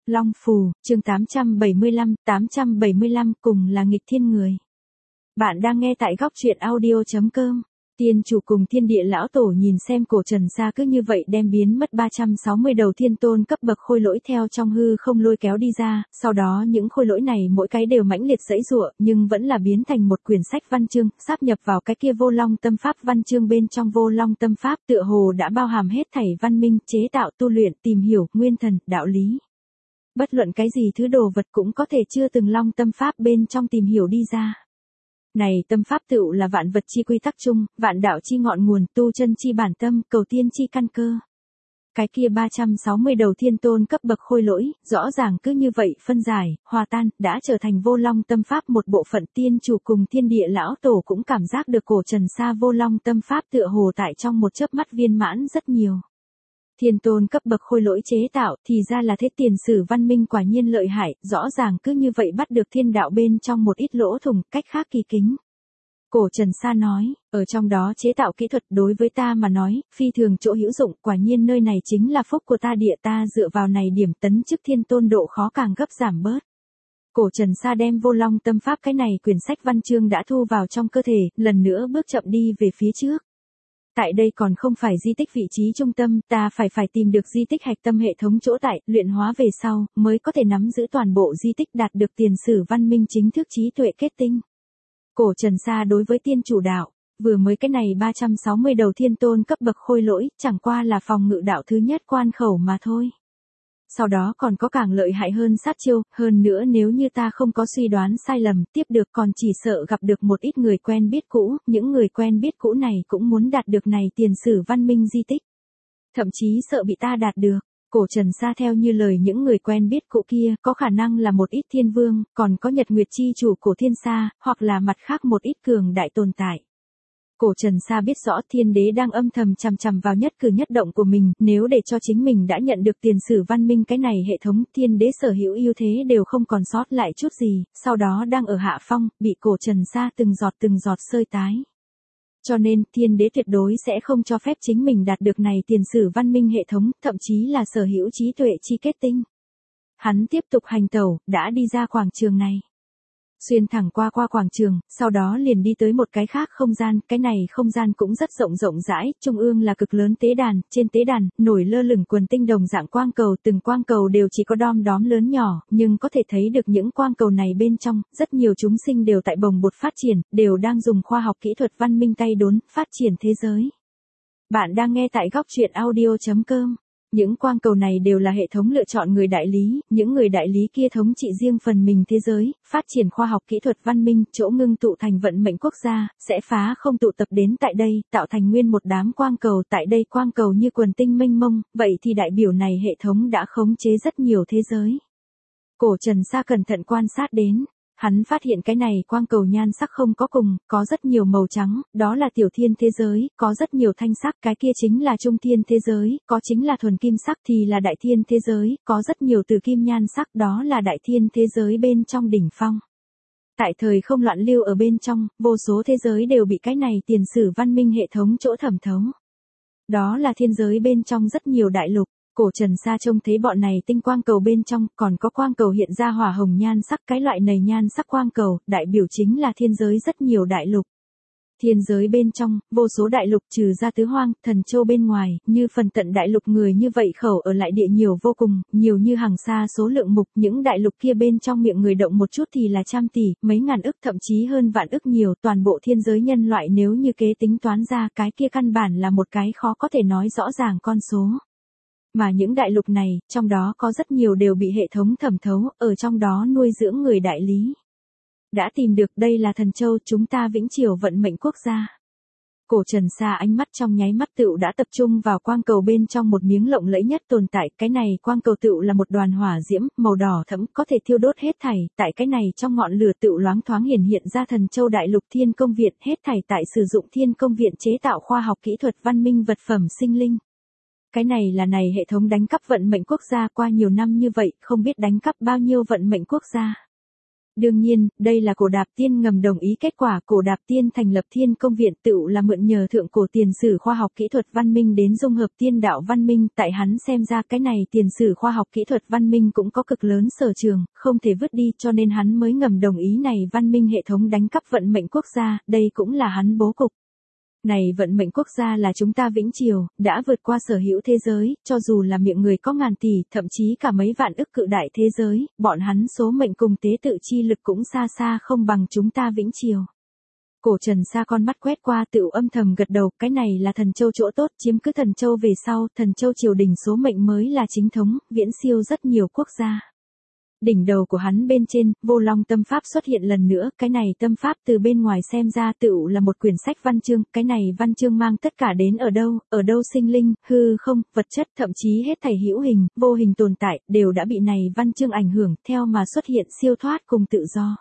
Long Phù, chương 875 cùng là nghịch thiên người. Bạn đang nghe tại góc truyện audio.com. Tiên chủ cùng thiên địa lão tổ nhìn xem cổ Trần Sa cứ như vậy đem biến mất 360 đầu thiên tôn cấp bậc khôi lỗi theo trong hư không lôi kéo đi ra, sau đó những khôi lỗi này mỗi cái đều mãnh liệt giãy giụa, nhưng vẫn là biến thành một quyển sách văn chương, sáp nhập vào cái kia vô long tâm pháp văn chương bên trong vô long tâm pháp tựa hồ đã bao hàm hết thảy văn minh, chế tạo, tu luyện, tìm hiểu, nguyên thần, đạo lý. Bất luận cái gì thứ đồ vật cũng có thể chưa từng long tâm pháp bên trong tìm hiểu đi ra. Này tâm pháp tựu là vạn vật chi quy tắc chung, vạn đạo chi ngọn nguồn, tu chân chi bản tâm, cầu tiên chi căn cơ. Cái kia 360 đầu thiên tôn cấp bậc khôi lỗi, rõ ràng cứ như vậy phân giải, hòa tan, đã trở thành vô long tâm pháp một bộ phận. Tiên chủ cùng thiên địa lão tổ cũng cảm giác được cổ Trần Sa vô long tâm pháp tựa hồ tại trong một chớp mắt viên mãn rất nhiều. Thiên tôn cấp bậc khôi lỗi chế tạo thì ra là thế, tiền sử văn minh quả nhiên lợi hại, rõ ràng cứ như vậy bắt được thiên đạo bên trong một ít lỗ thủng, cách khác kỳ kính. Cổ Trần Sa nói, ở trong đó chế tạo kỹ thuật đối với ta mà nói, phi thường chỗ hữu dụng, quả nhiên nơi này chính là phúc của ta địa, ta dựa vào này điểm tấn chức thiên tôn độ khó càng gấp giảm bớt. Cổ Trần Sa đem vô long tâm pháp cái này quyển sách văn chương đã thu vào trong cơ thể, lần nữa bước chậm đi về phía trước. Tại đây còn không phải di tích vị trí trung tâm, ta phải tìm được di tích hạch tâm hệ thống chỗ tại, luyện hóa về sau, mới có thể nắm giữ toàn bộ di tích, đạt được tiền sử văn minh chính thức trí tuệ kết tinh. Cổ Trần Sa đối với tiên chủ đạo, vừa mới cái này 360 đầu thiên tôn cấp bậc khôi lỗi, chẳng qua là phòng ngự đạo thứ nhất quan khẩu mà thôi. Sau đó còn có càng lợi hại hơn sát chiêu, hơn nữa nếu như ta không có suy đoán sai lầm, tiếp được còn chỉ sợ gặp được một ít người quen biết cũ, những người quen biết cũ này cũng muốn đạt được này tiền sử văn minh di tích. Thậm chí sợ bị ta đạt được. Cổ Trần Sa theo như lời những người quen biết cũ kia, có khả năng là một ít thiên vương, còn có Nhật Nguyệt chi chủ cổ thiên sa, hoặc là mặt khác một ít cường đại tồn tại. Cổ Trần Sa biết rõ thiên đế đang âm thầm chằm chằm vào nhất cử nhất động của mình, nếu để cho chính mình đã nhận được tiền sử văn minh cái này hệ thống, thiên đế sở hữu ưu thế đều không còn sót lại chút gì, sau đó đang ở hạ phong, bị cổ Trần Sa từng giọt sơi tái. Cho nên, thiên đế tuyệt đối sẽ không cho phép chính mình đạt được này tiền sử văn minh hệ thống, thậm chí là sở hữu trí tuệ chi kết tinh. Hắn tiếp tục hành tẩu, đã đi ra quảng trường này. Xuyên thẳng qua quảng trường, sau đó liền đi tới một cái khác không gian, cái này không gian cũng rất rộng rãi, trung ương là cực lớn tế đàn, trên tế đàn, nổi lơ lửng quần tinh đồng dạng quang cầu, từng quang cầu đều chỉ có đom đóm lớn nhỏ, nhưng có thể thấy được những quang cầu này bên trong, rất nhiều chúng sinh đều tại bồng bột phát triển, đều đang dùng khoa học kỹ thuật văn minh tay đốn, phát triển thế giới. Bạn đang nghe tại góc truyện audio.com. Những quang cầu này đều là hệ thống lựa chọn người đại lý, những người đại lý kia thống trị riêng phần mình thế giới, phát triển khoa học kỹ thuật văn minh, chỗ ngưng tụ thành vận mệnh quốc gia, sẽ phá không tụ tập đến tại đây, tạo thành nguyên một đám quang cầu, tại đây quang cầu như quần tinh mênh mông, vậy thì đại biểu này hệ thống đã khống chế rất nhiều thế giới. Cổ Trần Sa cẩn thận quan sát đến. Hắn phát hiện cái này quang cầu nhan sắc không có cùng, có rất nhiều màu trắng, đó là tiểu thiên thế giới, có rất nhiều thanh sắc, cái kia chính là trung thiên thế giới, có chính là thuần kim sắc thì là đại thiên thế giới, có rất nhiều từ kim nhan sắc, đó là đại thiên thế giới bên trong đỉnh phong. Tại thời không loạn lưu ở bên trong, vô số thế giới đều bị cái này tiền sử văn minh hệ thống chỗ thẩm thấu. Đó là thiên giới bên trong rất nhiều đại lục. Cổ Trần Sa trông thấy bọn này tinh quang cầu bên trong, còn có quang cầu hiện ra hỏa hồng nhan sắc, cái loại này nhan sắc quang cầu, đại biểu chính là thiên giới rất nhiều đại lục. Thiên giới bên trong, vô số đại lục trừ ra tứ hoang, thần châu bên ngoài, như phần tận đại lục người như vậy khẩu ở lại địa nhiều vô cùng, nhiều như hàng xa số lượng mục, những đại lục kia bên trong miệng người động một chút thì là trăm tỷ, mấy ngàn ức thậm chí hơn vạn ức nhiều, toàn bộ thiên giới nhân loại nếu như kế tính toán ra cái kia căn bản là một cái khó có thể nói rõ ràng con số. Mà những đại lục này, trong đó có rất nhiều đều bị hệ thống thẩm thấu, ở trong đó nuôi dưỡng người đại lý. Đã tìm được, đây là thần châu, chúng ta vĩnh triều vận mệnh quốc gia. Cổ Trần Sa ánh mắt trong nháy mắt tựu đã tập trung vào quang cầu bên trong một miếng lộng lẫy nhất tồn tại, cái này quang cầu tựu là một đoàn hỏa diễm, màu đỏ thẫm, có thể thiêu đốt hết thảy, tại cái này trong ngọn lửa tựu loáng thoáng hiện ra thần châu đại lục thiên công viện, hết thảy tại sử dụng thiên công viện chế tạo khoa học kỹ thuật văn minh vật phẩm sinh linh. Cái này là này hệ thống đánh cắp vận mệnh quốc gia qua nhiều năm như vậy, không biết đánh cắp bao nhiêu vận mệnh quốc gia. Đương nhiên, đây là Cổ Đạp Tiên ngầm đồng ý kết quả Cổ Đạp Tiên thành lập Thiên Công Viện tựu là mượn nhờ thượng cổ tiền sử khoa học kỹ thuật văn minh đến dung hợp tiên đạo văn minh, tại hắn xem ra cái này tiền sử khoa học kỹ thuật văn minh cũng có cực lớn sở trường, không thể vứt đi cho nên hắn mới ngầm đồng ý này văn minh hệ thống đánh cắp vận mệnh quốc gia, đây cũng là hắn bố cục. Này vận mệnh quốc gia là chúng ta Vĩnh Triều, đã vượt qua sở hữu thế giới, cho dù là miệng người có ngàn tỷ, thậm chí cả mấy vạn ức cự đại thế giới, bọn hắn số mệnh cùng tế tự chi lực cũng xa xa không bằng chúng ta Vĩnh Triều. Cổ Trần Sa con mắt quét qua tựu âm thầm gật đầu, cái này là Thần Châu chỗ tốt, chiếm cứ Thần Châu về sau, Thần Châu triều đình số mệnh mới là chính thống, viễn siêu rất nhiều quốc gia. Đỉnh đầu của hắn bên trên, Vô Long tâm pháp xuất hiện lần nữa, cái này tâm pháp từ bên ngoài xem ra tựu là một quyển sách văn chương, cái này văn chương mang tất cả đến ở đâu sinh linh, hư không, vật chất, thậm chí hết thảy hữu hình, vô hình tồn tại, đều đã bị này văn chương ảnh hưởng, theo mà xuất hiện siêu thoát cùng tự do.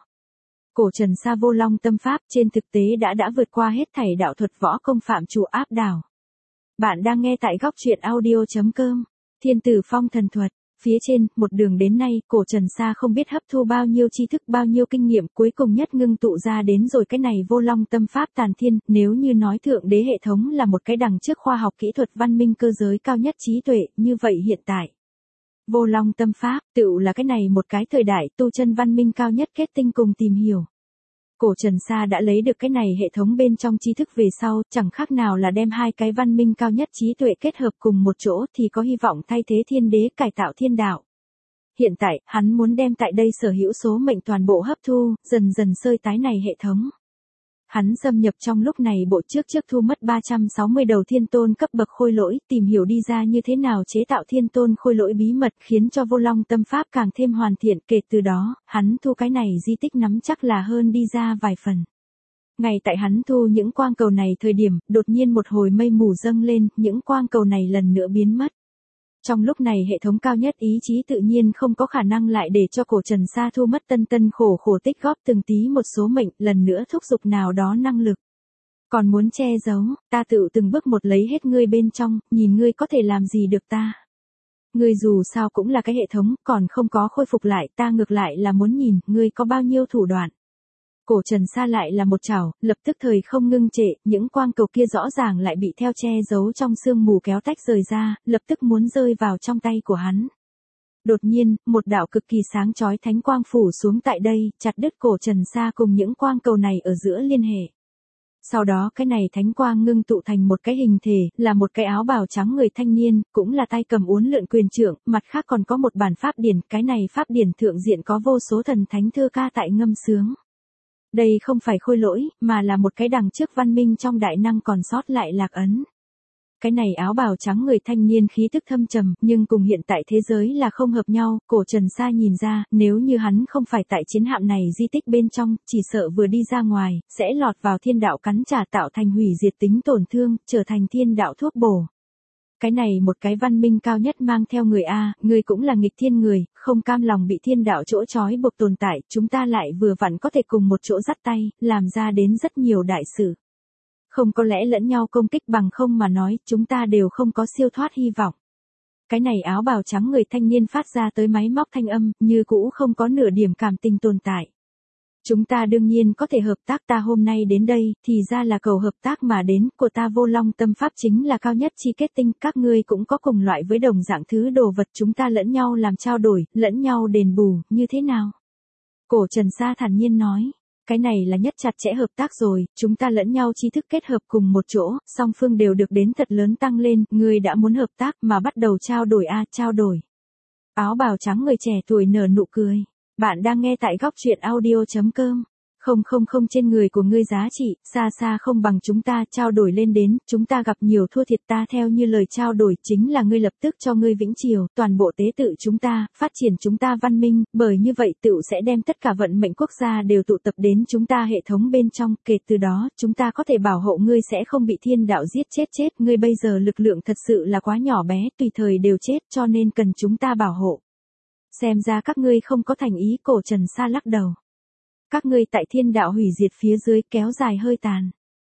Cổ Trần Sa Vô Long tâm pháp trên thực tế đã vượt qua hết thảy đạo thuật võ công phạm chủ áp đảo. Bạn đang nghe tại góc truyện audio.com, Thiên Tử Phong thần thuật. Phía trên, một đường đến nay, Cổ Trần Sa không biết hấp thu bao nhiêu tri thức bao nhiêu kinh nghiệm cuối cùng nhất ngưng tụ ra đến rồi cái này Vô Long tâm pháp tàn thiên, nếu như nói thượng đế hệ thống là một cái đằng trước khoa học kỹ thuật văn minh cơ giới cao nhất trí tuệ, như vậy hiện tại. Vô Long tâm pháp, tựu là cái này một cái thời đại tu chân văn minh cao nhất kết tinh cùng tìm hiểu. Cổ Trần Sa đã lấy được cái này hệ thống bên trong tri thức về sau, chẳng khác nào là đem hai cái văn minh cao nhất trí tuệ kết hợp cùng một chỗ thì có hy vọng thay thế thiên đế cải tạo thiên đạo. Hiện tại, hắn muốn đem tại đây sở hữu số mệnh toàn bộ hấp thu, dần dần sơi tái này hệ thống. Hắn xâm nhập trong lúc này bộ trước thu mất 360 đầu thiên tôn cấp bậc khôi lỗi, tìm hiểu đi ra như thế nào chế tạo thiên tôn khôi lỗi bí mật khiến cho Vô Long tâm pháp càng thêm hoàn thiện, kể từ đó, hắn thu cái này di tích nắm chắc là hơn đi ra vài phần. Ngay tại hắn thu những quang cầu này thời điểm, đột nhiên một hồi mây mù dâng lên, những quang cầu này lần nữa biến mất. Trong lúc này hệ thống cao nhất ý chí tự nhiên không có khả năng lại để cho Cổ Trần Sa thu mất tân khổ tích góp từng tí một số mệnh, lần nữa thúc giục nào đó năng lực. Còn muốn che giấu, ta tự từng bước một lấy hết ngươi bên trong, nhìn ngươi có thể làm gì được ta. Ngươi dù sao cũng là cái hệ thống, còn không có khôi phục lại, ta ngược lại là muốn nhìn, ngươi có bao nhiêu thủ đoạn. Cổ Trần Sa lại là một chảo, lập tức thời không ngưng trệ, những quang cầu kia rõ ràng lại bị theo che giấu trong sương mù kéo tách rời ra, lập tức muốn rơi vào trong tay của hắn. Đột nhiên, một đạo cực kỳ sáng chói thánh quang phủ xuống tại đây, chặt đứt Cổ Trần Sa cùng những quang cầu này ở giữa liên hệ. Sau đó cái này thánh quang ngưng tụ thành một cái hình thể, là một cái áo bào trắng người thanh niên, cũng là tay cầm uốn lượn quyền trượng, mặt khác còn có một bản pháp điển, cái này pháp điển thượng diện có vô số thần thánh thơ ca tại ngâm sướng. Đây không phải khôi lỗi, mà là một cái đằng trước văn minh trong đại năng còn sót lại lạc ấn. Cái này áo bào trắng người thanh niên khí tức thâm trầm, nhưng cùng hiện tại thế giới là không hợp nhau, Cổ Trần Sa nhìn ra, nếu như hắn không phải tại chiến hạm này di tích bên trong, chỉ sợ vừa đi ra ngoài, sẽ lọt vào thiên đạo cắn trả tạo thành hủy diệt tính tổn thương, trở thành thiên đạo thuốc bổ. Cái này một cái văn minh cao nhất mang theo người A, người cũng là nghịch thiên người, không cam lòng bị thiên đạo chỗ trói buộc tồn tại, chúng ta lại vừa vặn có thể cùng một chỗ dắt tay, làm ra đến rất nhiều đại sự. Không có lẽ lẫn nhau công kích bằng không mà nói, chúng ta đều không có siêu thoát hy vọng. Cái này áo bào trắng người thanh niên phát ra tới máy móc thanh âm, như cũ không có nửa điểm cảm tình tồn tại. Chúng ta đương nhiên có thể hợp tác, ta hôm nay đến đây, thì ra là cầu hợp tác mà đến, của ta Vô Long tâm pháp chính là cao nhất chi kết tinh, các ngươi cũng có cùng loại với đồng dạng thứ đồ vật, chúng ta lẫn nhau làm trao đổi, lẫn nhau đền bù, như thế nào? Cổ Trần Sa thản nhiên nói, cái này là nhất chặt chẽ hợp tác rồi, chúng ta lẫn nhau tri thức kết hợp cùng một chỗ, song phương đều được đến thật lớn tăng lên, ngươi đã muốn hợp tác mà bắt đầu trao đổi trao đổi. Áo bào trắng người trẻ tuổi nở nụ cười. Bạn đang nghe tại góc truyện audio.com. Không trên người của ngươi giá trị, xa xa không bằng chúng ta trao đổi lên đến, chúng ta gặp nhiều thua thiệt ta theo như lời trao đổi chính là ngươi lập tức cho ngươi Vĩnh Triều, toàn bộ tế tự chúng ta, phát triển chúng ta văn minh, bởi như vậy tự sẽ đem tất cả vận mệnh quốc gia đều tụ tập đến chúng ta hệ thống bên trong, kể từ đó, chúng ta có thể bảo hộ ngươi sẽ không bị thiên đạo giết chết, ngươi bây giờ lực lượng thật sự là quá nhỏ bé, tùy thời đều chết cho nên cần chúng ta bảo hộ. Xem ra các ngươi không có thành ý, Cổ Trần Sa lắc đầu. Các ngươi tại thiên đạo hủy diệt phía dưới kéo dài hơi tàn.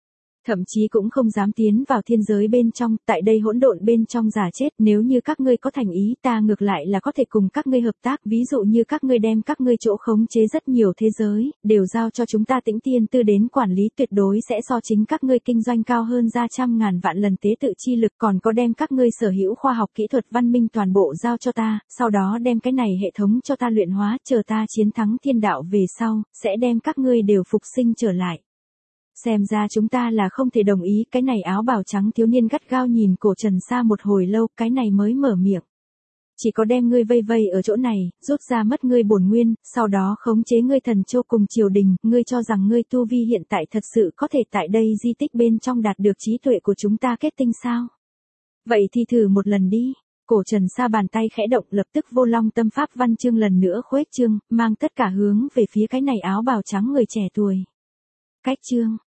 thậm chí cũng không dám tiến vào thiên giới bên trong, tại đây hỗn độn bên trong giả chết, nếu như các ngươi có thành ý, ta ngược lại là có thể cùng các ngươi hợp tác, ví dụ như các ngươi đem các ngươi chỗ khống chế rất nhiều thế giới, đều giao cho chúng ta Tĩnh Tiên Tư đến quản lý, tuyệt đối sẽ so chính các ngươi kinh doanh cao hơn ra trăm ngàn vạn lần tế tự chi lực, còn có đem các ngươi sở hữu khoa học kỹ thuật văn minh toàn bộ giao cho ta, sau đó đem cái này hệ thống cho ta luyện hóa, chờ ta chiến thắng thiên đạo về sau, sẽ đem các ngươi đều phục sinh trở lại. Xem ra chúng ta là không thể đồng ý, cái này áo bào trắng thiếu niên gắt gao nhìn Cổ Trần Sa một hồi lâu, cái này mới mở miệng. Chỉ có đem ngươi vây vây ở chỗ này, rút ra mất ngươi bổn nguyên, sau đó khống chế ngươi thần châu cùng triều đình, ngươi cho rằng ngươi tu vi hiện tại thật sự có thể tại đây di tích bên trong đạt được trí tuệ của chúng ta kết tinh sao? Vậy thì thử một lần đi. Cổ Trần Sa bàn tay khẽ động, lập tức vô long tâm pháp văn chương lần nữa khuếch trương, mang tất cả hướng về phía cái này áo bào trắng người trẻ tuổi. Cách chương